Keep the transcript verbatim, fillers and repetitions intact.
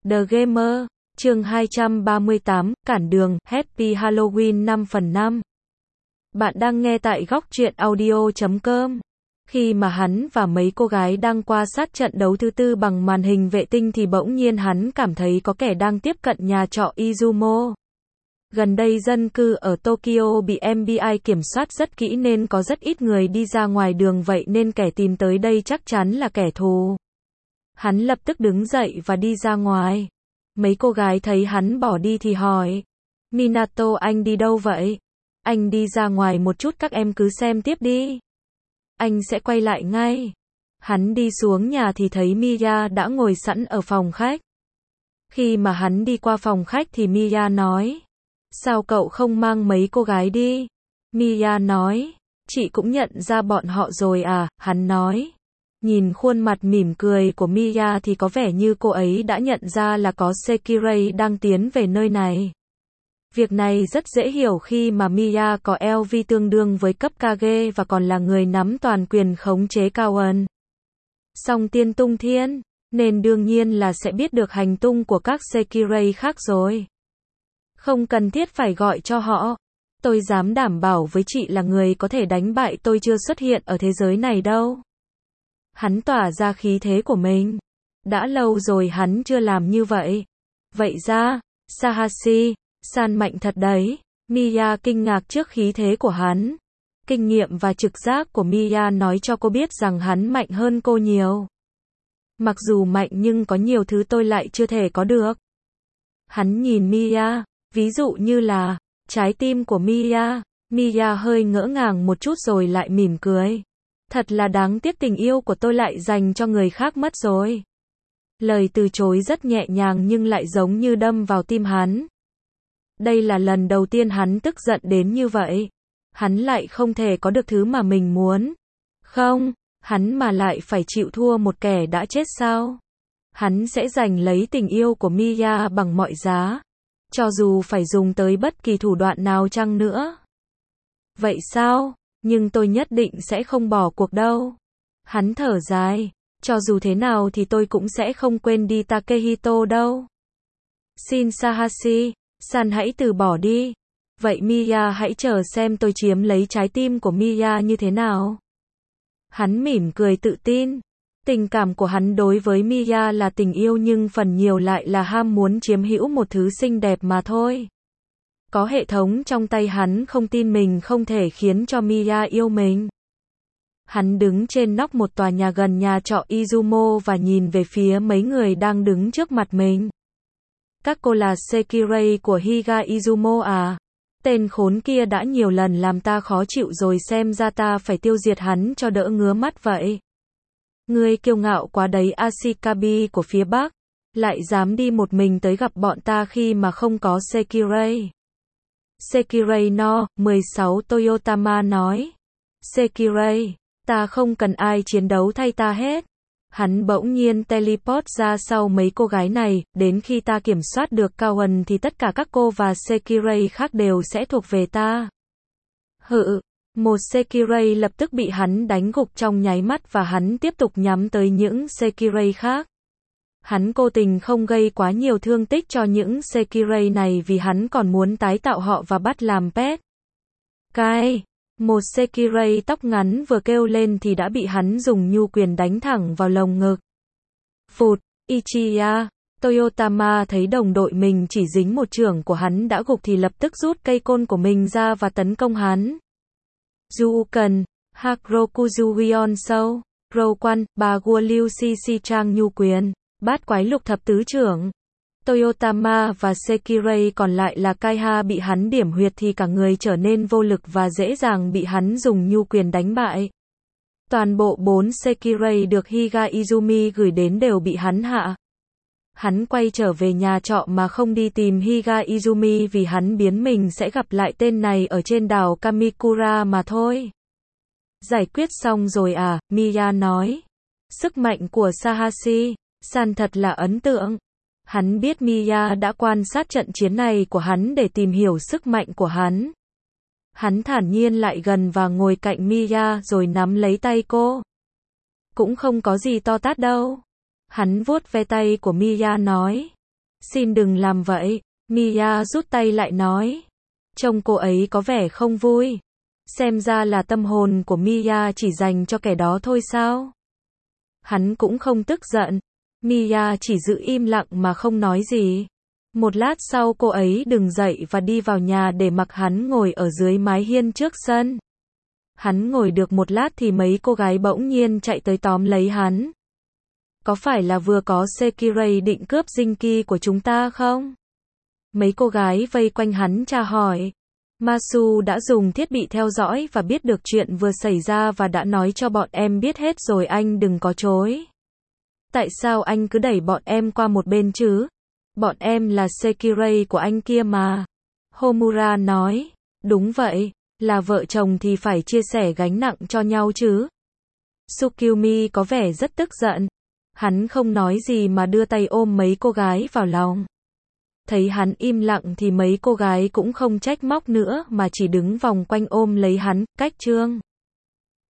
The Gamer, chương hai trăm ba mươi tám, cản đường, Happy Halloween năm phần năm. Bạn đang nghe tại góc truyện audio chấm com. Khi mà hắn và mấy cô gái đang qua sát trận đấu thứ tư bằng màn hình vệ tinh thì bỗng nhiên hắn cảm thấy có kẻ đang tiếp cận nhà trọ Izumo. Gần đây dân cư ở Tokyo bị ép bê i kiểm soát rất kỹ nên có rất ít người đi ra ngoài đường, vậy nên kẻ tìm tới đây chắc chắn là kẻ thù. Hắn lập tức đứng dậy và đi ra ngoài. Mấy cô gái thấy hắn bỏ đi thì hỏi: Minato, anh đi đâu vậy? Anh đi ra ngoài một chút, các em cứ xem tiếp đi. Anh sẽ quay lại ngay. Hắn đi xuống nhà thì thấy Miya đã ngồi sẵn ở phòng khách. Khi mà hắn đi qua phòng khách thì Miya nói: Sao cậu không mang mấy cô gái đi? Miya nói: Chị cũng nhận ra bọn họ rồi à? Hắn nói. Nhìn khuôn mặt mỉm cười của Miya thì có vẻ như cô ấy đã nhận ra là có Sekirei đang tiến về nơi này. Việc này rất dễ hiểu khi mà Miya có eo vi tương đương với cấp Kage và còn là người nắm toàn quyền khống chế Kaon. Song tiên tung thiên, nên đương nhiên là sẽ biết được hành tung của các Sekirei khác rồi. Không cần thiết phải gọi cho họ. Tôi dám đảm bảo với chị là người có thể đánh bại tôi chưa xuất hiện ở thế giới này đâu. Hắn tỏa ra khí thế của mình. Đã lâu rồi hắn chưa làm như vậy. Vậy ra, Sahashi san mạnh thật đấy. Miya kinh ngạc trước khí thế của hắn. Kinh nghiệm và trực giác của Miya nói cho cô biết rằng hắn mạnh hơn cô nhiều. Mặc dù mạnh nhưng có nhiều thứ tôi lại chưa thể có được. Hắn nhìn Miya, ví dụ như là trái tim của Miya. Miya hơi ngỡ ngàng một chút rồi lại mỉm cười. Thật là đáng tiếc, tình yêu của tôi lại dành cho người khác mất rồi. Lời từ chối rất nhẹ nhàng nhưng lại giống như đâm vào tim hắn. Đây là lần đầu tiên hắn tức giận đến như vậy. Hắn lại không thể có được thứ mà mình muốn. Không, hắn mà lại phải chịu thua một kẻ đã chết sao? Hắn sẽ giành lấy tình yêu của Miya bằng mọi giá. Cho dù phải dùng tới bất kỳ thủ đoạn nào chăng nữa. Vậy sao? Nhưng tôi nhất định sẽ không bỏ cuộc đâu. Hắn thở dài. Cho dù thế nào thì tôi cũng sẽ không quên đi Takehito đâu. Xin Sahashi san hãy từ bỏ đi. Vậy Miya hãy chờ xem tôi chiếm lấy trái tim của Miya như thế nào. Hắn mỉm cười tự tin. Tình cảm của hắn đối với Miya là tình yêu nhưng phần nhiều lại là ham muốn chiếm hữu một thứ xinh đẹp mà thôi. Có hệ thống trong tay hắn không tin mình không thể khiến cho Miya yêu mình. Hắn đứng trên nóc một tòa nhà gần nhà trọ Izumo và nhìn về phía mấy người đang đứng trước mặt mình. Các cô là Sekirei của Higa Izumo à? Tên khốn kia đã nhiều lần làm ta khó chịu rồi, xem ra ta phải tiêu diệt hắn cho đỡ ngứa mắt vậy. Ngươi kiêu ngạo quá đấy, Ashikabi của phía Bắc. Lại dám đi một mình tới gặp bọn ta khi mà không có Sekirei. Sekirei no, mười sáu Toyotama nói. Sekirei, ta không cần ai chiến đấu thay ta hết. Hắn bỗng nhiên teleport ra sau mấy cô gái này, đến khi ta kiểm soát được Kaon thì tất cả các cô và Sekirei khác đều sẽ thuộc về ta. Hự, một Sekirei lập tức bị hắn đánh gục trong nháy mắt và hắn tiếp tục nhắm tới những Sekirei khác. Hắn cố tình không gây quá nhiều thương tích cho những Sekirei này vì hắn còn muốn tái tạo họ và bắt làm pet. Cai, một Sekirei tóc ngắn vừa kêu lên thì đã bị hắn dùng nhu quyền đánh thẳng vào lồng ngực. Phụt, Ichiya, Toyotama thấy đồng đội mình chỉ dính một chưởng của hắn đã gục thì lập tức rút cây côn của mình ra và tấn công hắn. Juuken, Hakrokuju Wion Sou, Rowan, bà Gua Liu Si Si Trang nhu quyền, bát quái lục thập tứ trưởng. Toyotama và Sekirei còn lại là Kaiha bị hắn điểm huyệt thì cả người trở nên vô lực và dễ dàng bị hắn dùng nhu quyền đánh bại. Toàn bộ bốn Sekirei được Higa Izumi gửi đến đều bị hắn hạ. Hắn quay trở về nhà trọ mà không đi tìm Higa Izumi vì hắn biến mình sẽ gặp lại tên này ở trên đảo Kamikura mà thôi. Giải quyết xong rồi à? Miya nói. Sức mạnh của Sahashi san thật là ấn tượng. Hắn biết Miya đã quan sát trận chiến này của hắn để tìm hiểu sức mạnh của hắn. Hắn thản nhiên lại gần và ngồi cạnh Miya rồi nắm lấy tay cô. Cũng không có gì to tát đâu. Hắn vuốt ve tay của Miya nói. Xin đừng làm vậy. Mia rút tay lại nói. Trông cô ấy có vẻ không vui. Xem ra là tâm hồn của Mia chỉ dành cho kẻ đó thôi sao? Hắn cũng không tức giận. Mia chỉ giữ im lặng mà không nói gì. Một lát sau cô ấy đứng dậy và đi vào nhà để mặc hắn ngồi ở dưới mái hiên trước sân. Hắn ngồi được một lát thì mấy cô gái bỗng nhiên chạy tới tóm lấy hắn. Có phải là vừa có Sekirei định cướp Jinki của chúng ta không? Mấy cô gái vây quanh hắn tra hỏi. Masu đã dùng thiết bị theo dõi và biết được chuyện vừa xảy ra và đã nói cho bọn em biết hết rồi, anh đừng có chối. Tại sao anh cứ đẩy bọn em qua một bên chứ? Bọn em là Sekirei của anh kia mà. Homura nói. Đúng vậy, là vợ chồng thì phải chia sẻ gánh nặng cho nhau chứ. Tsukiomi có vẻ rất tức giận. Hắn không nói gì mà đưa tay ôm mấy cô gái vào lòng. Thấy hắn im lặng thì mấy cô gái cũng không trách móc nữa mà chỉ đứng vòng quanh ôm lấy hắn, cách chương.